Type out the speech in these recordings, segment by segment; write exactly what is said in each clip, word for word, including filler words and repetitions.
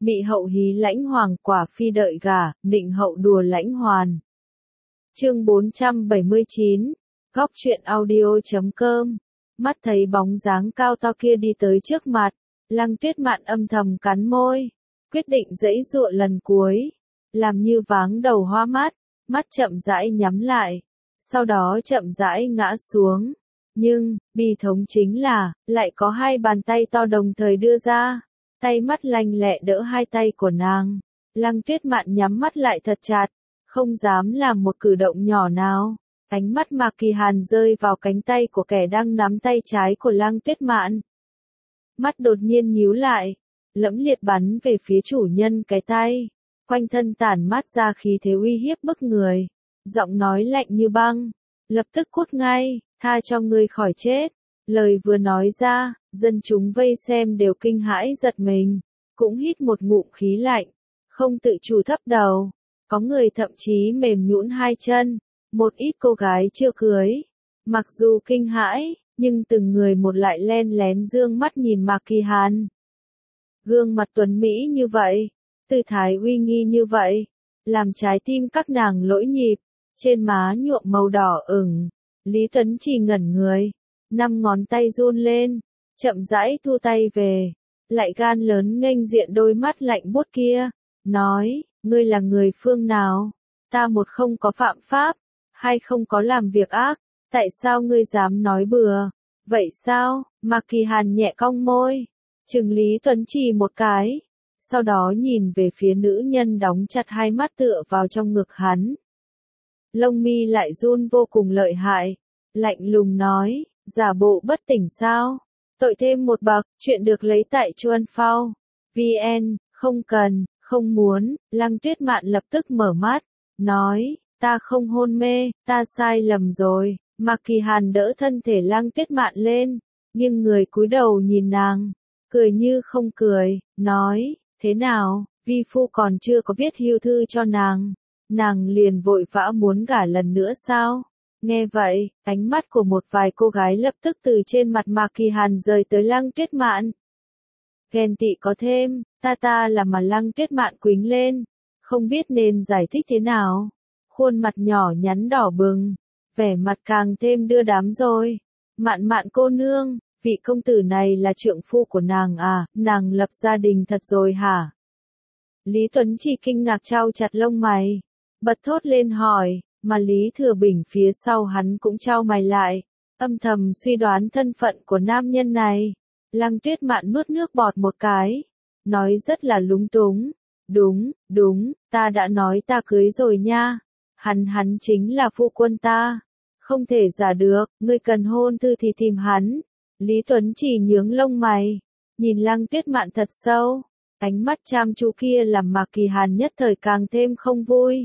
Mị hậu hí lãnh hoàng, quả phi đợi gả, nịnh hậu đùa lãnh hoàn. Chương bốn trăm bảy mươi chín, góc truyện audio chấm com. Mắt thấy bóng dáng cao to kia đi tới trước mặt, Lăng Tuyết Mạn âm thầm cắn môi, quyết định giãy giụa lần cuối, làm như váng đầu hoa mắt, mắt chậm rãi nhắm lại, sau đó chậm rãi ngã xuống. Nhưng, bi thống chính là, lại có hai bàn tay to đồng thời đưa ra, tay mắt lanh lẹ đỡ hai tay của nàng. Lăng Tuyết Mạn nhắm mắt lại thật chặt, không dám làm một cử động nhỏ nào. Ánh mắt Mạc Kỳ Hàn rơi vào cánh tay của kẻ đang nắm tay trái của Lăng Tuyết Mạn. Mắt đột nhiên nhíu lại, lẫm liệt bắn về phía chủ nhân cái tay, quanh thân tản mát ra khí thế uy hiếp bức người, giọng nói lạnh như băng, lập tức cút ngay, tha cho ngươi khỏi chết. Lời vừa nói ra, dân chúng vây xem đều kinh hãi giật mình, cũng hít một ngụm khí lạnh, không tự chủ thấp đầu, có người thậm chí mềm nhũn hai chân. Một ít cô gái chưa cưới, mặc dù kinh hãi, nhưng từng người một lại len lén dương mắt nhìn Mạc Kỳ Hàn. Gương mặt tuấn mỹ như vậy, tư thái uy nghi như vậy, làm trái tim các nàng lỗi nhịp, trên má nhuộm màu đỏ ửng. Lý Tuấn Trì ngẩn người, năm ngón tay run lên, chậm rãi thu tay về, lại gan lớn nghênh diện đôi mắt lạnh buốt kia, nói, ngươi là người phương nào? Ta một không có phạm pháp, hay không có làm việc ác, tại sao ngươi dám nói bừa? Vậy sao? Mạc Kỳ Hàn nhẹ cong môi, trừng Lý Tuấn Trì một cái, sau đó nhìn về phía nữ nhân đóng chặt hai mắt tựa vào trong ngực hắn. Lông mi lại run vô cùng lợi hại, lạnh lùng nói, giả bộ bất tỉnh sao? Tội thêm một bậc, chuyện được lấy tại Chuan Phao. vê en, không cần, không muốn. Lăng Tuyết Mạn lập tức mở mắt, nói, ta không hôn mê, ta sai lầm rồi. Mạc Kỳ Hàn đỡ thân thể Lăng Tuyết Mạn lên, nghiêng người cúi đầu nhìn nàng, cười như không cười, nói, thế nào, vi phu còn chưa có viết hưu thư cho nàng, nàng liền vội vã muốn gả lần nữa sao? Nghe vậy, ánh mắt của một vài cô gái lập tức từ trên mặt Mạc Kỳ Hàn rời tới Lăng Tuyết Mạn. Ghen tị có thêm, ta ta là mà Lăng Tuyết Mạn quính lên, không biết nên giải thích thế nào. Khuôn mặt nhỏ nhắn đỏ bừng, vẻ mặt càng thêm đưa đám rồi. Mạn Mạn cô nương, vị công tử này là trượng phu của nàng à, nàng lập gia đình thật rồi hả? Lý Tuấn Trì kinh ngạc chau chặt lông mày, bật thốt lên hỏi, mà Lý Thừa Bình phía sau hắn cũng chau mày lại, âm thầm suy đoán thân phận của nam nhân này. Lăng Tuyết Mạn nuốt nước bọt một cái, nói rất là lúng túng, đúng, đúng, ta đã nói ta cưới rồi nha. Hắn hắn chính là phu quân ta, không thể giả được, ngươi cần hôn thư thì tìm hắn. Lý Tuấn Chỉ nhướng lông mày, nhìn Lăng Tuyết Mạn thật sâu, ánh mắt chăm chú kia làm Mạc Kỳ Hàn nhất thời càng thêm không vui.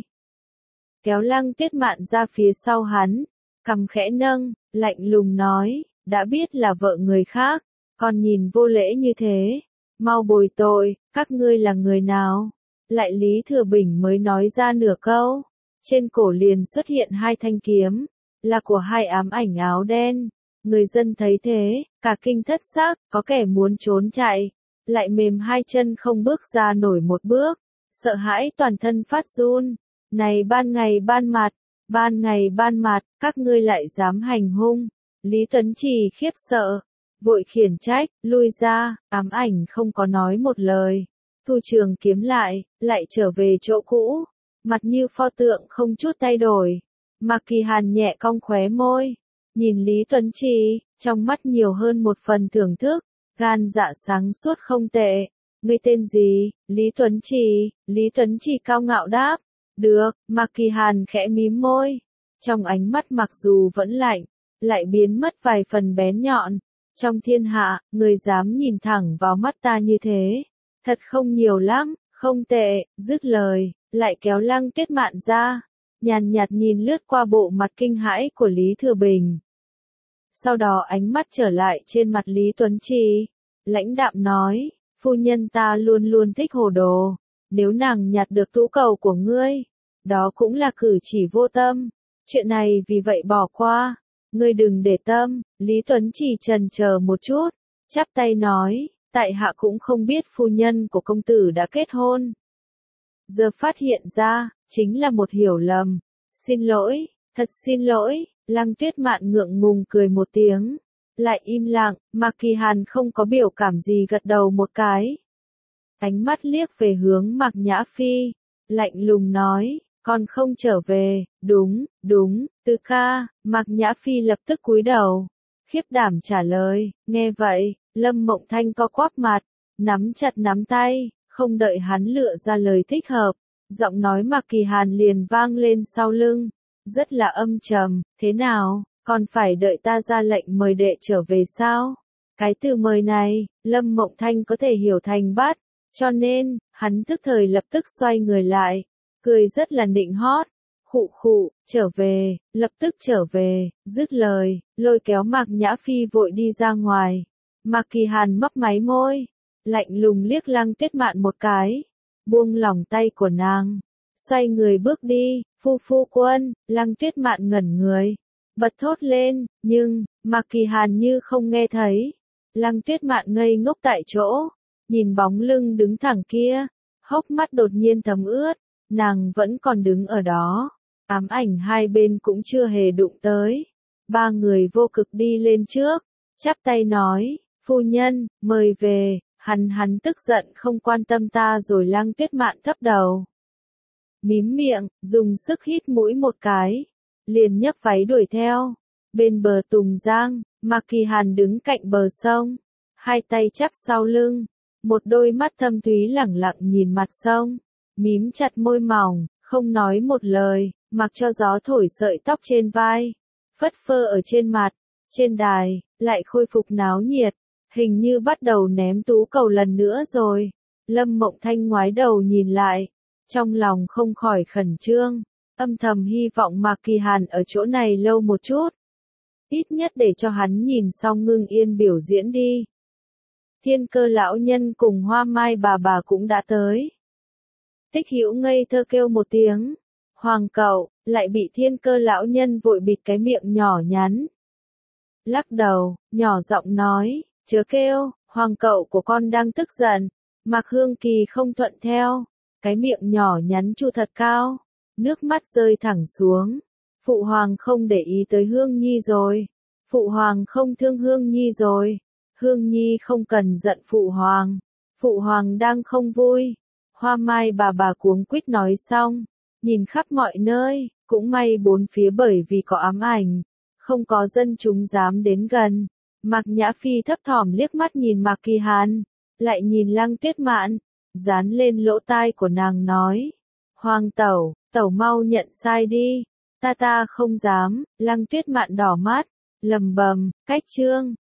Kéo Lăng Tuyết Mạn ra phía sau hắn, cằm khẽ nâng, lạnh lùng nói, đã biết là vợ người khác, còn nhìn vô lễ như thế, mau bồi tội, các ngươi là người nào? Lại Lý Thừa Bình mới nói ra nửa câu. Trên cổ liền xuất hiện hai thanh kiếm, là của hai ám ảnh áo đen. Người dân thấy thế, cả kinh thất xác, có kẻ muốn trốn chạy, lại mềm hai chân không bước ra nổi một bước, sợ hãi toàn thân phát run. Này ban ngày ban mặt, ban ngày ban mặt, các ngươi lại dám hành hung. Lý Tuấn Trì khiếp sợ, vội khiển trách, lui ra. Ám ảnh không có nói một lời, thu trường kiếm lại, lại trở về chỗ cũ. Mặt như pho tượng không chút thay đổi. Mạc Kỳ Hàn nhẹ cong khóe môi, nhìn Lý Tuấn Trì, trong mắt nhiều hơn một phần thưởng thức, gan dạ sáng suốt không tệ. Ngươi tên gì? Lý Tuấn Trì. Lý Tuấn Trì cao ngạo đáp. Được. Mạc Kỳ Hàn khẽ mím môi, trong ánh mắt mặc dù vẫn lạnh, lại biến mất vài phần bén nhọn. Trong thiên hạ, người dám nhìn thẳng vào mắt ta như thế, thật không nhiều lắm. Không tệ. Dứt lời, lại kéo Lăng Tuyết Mạn ra, nhàn nhạt nhìn lướt qua bộ mặt kinh hãi của Lý Thừa Bình. Sau đó ánh mắt trở lại trên mặt Lý Tuấn Trì, lãnh đạm nói, phu nhân ta luôn luôn thích hồ đồ, nếu nàng nhặt được tú cầu của ngươi, đó cũng là cử chỉ vô tâm, chuyện này vì vậy bỏ qua, ngươi đừng để tâm. Lý Tuấn Trì chần chờ một chút, chắp tay nói, tại hạ cũng không biết phu nhân của công tử đã kết hôn. Giờ phát hiện ra, chính là một hiểu lầm. Xin lỗi, thật xin lỗi, Lăng Tuyết Mạn ngượng ngùng cười một tiếng. Lại im lặng, Mạc Kỳ Hàn không có biểu cảm gì gật đầu một cái. Ánh mắt liếc về hướng Mạc Nhã Phi, lạnh lùng nói, còn không trở về, đúng, đúng, Từ ca. Mạc Nhã Phi lập tức cúi đầu, khiếp đảm trả lời, nghe vậy, Lâm Mộng Thanh co quắp mặt, nắm chặt nắm tay, không đợi hắn lựa ra lời thích hợp, giọng nói Mạc Kỳ Hàn liền vang lên sau lưng, rất là âm trầm, thế nào, còn phải đợi ta ra lệnh mời đệ trở về sao? Cái từ mời này, Lâm Mộng Thanh có thể hiểu thành bắt, cho nên, hắn tức thời lập tức xoay người lại, cười rất là nịnh hót, khụ khụ, trở về, lập tức trở về, dứt lời, lôi kéo Mạc Nhã Phi vội đi ra ngoài. Mạc Kỳ Hàn mấp máy môi, lạnh lùng liếc Lăng Tuyết Mạn một cái, buông lỏng tay của nàng, xoay người bước đi, phu phu quân. Lăng Tuyết Mạn ngẩn người, bật thốt lên, nhưng, Mạc Kỳ Hàn như không nghe thấy. Lăng Tuyết Mạn ngây ngốc tại chỗ, nhìn bóng lưng đứng thẳng kia, hốc mắt đột nhiên thấm ướt, nàng vẫn còn đứng ở đó, ám ảnh hai bên cũng chưa hề đụng tới. Ba người vô cực đi lên trước, chắp tay nói, phu nhân, mời về. Hắn hắn tức giận không quan tâm ta rồi. Lăng Tuyết Mạn thấp đầu, mím miệng, dùng sức hít mũi một cái, liền nhấc váy đuổi theo. Bên bờ Tùng Giang, Mạc Kỳ Hàn đứng cạnh bờ sông, hai tay chắp sau lưng, một đôi mắt thâm thúy lẳng lặng nhìn mặt sông, mím chặt môi mỏng, không nói một lời, mặc cho gió thổi sợi tóc trên vai, phất phơ ở trên mặt. Trên đài, lại khôi phục náo nhiệt, hình như bắt đầu ném tú cầu lần nữa rồi. Lâm Mộng Thanh ngoái đầu nhìn lại, trong lòng không khỏi khẩn trương, âm thầm hy vọng Mạc Kỳ Hàn ở chỗ này lâu một chút. Ít nhất để cho hắn nhìn xong Ngưng Yên biểu diễn đi. Thiên Cơ lão nhân cùng Hoa Mai bà bà cũng đã tới. Tích Hữu ngây thơ kêu một tiếng, Hoàng cậu, lại bị Thiên Cơ lão nhân vội bịt cái miệng nhỏ nhắn. Lắc đầu, nhỏ giọng nói, chớ kêu, Hoàng cậu của con đang tức giận. Mạc Hương Kỳ không thuận theo, cái miệng nhỏ nhắn chu thật cao, nước mắt rơi thẳng xuống. Phụ hoàng không để ý tới Hương Nhi rồi, phụ hoàng không thương Hương Nhi rồi, Hương Nhi không cần giận phụ hoàng, phụ hoàng đang không vui. Hoa Mai bà bà cuống quýt nói xong, nhìn khắp mọi nơi, cũng may bốn phía bởi vì có ám ảnh, không có dân chúng dám đến gần. Mạc Nhã Phi thấp thỏm liếc mắt nhìn Mạc Kỳ Hàn, lại nhìn Lăng Tuyết Mạn, dán lên lỗ tai của nàng nói, Hoàng tẩu, tẩu mau nhận sai đi, ta ta không dám. Lăng Tuyết Mạn đỏ mắt, lầm bầm, cách trương,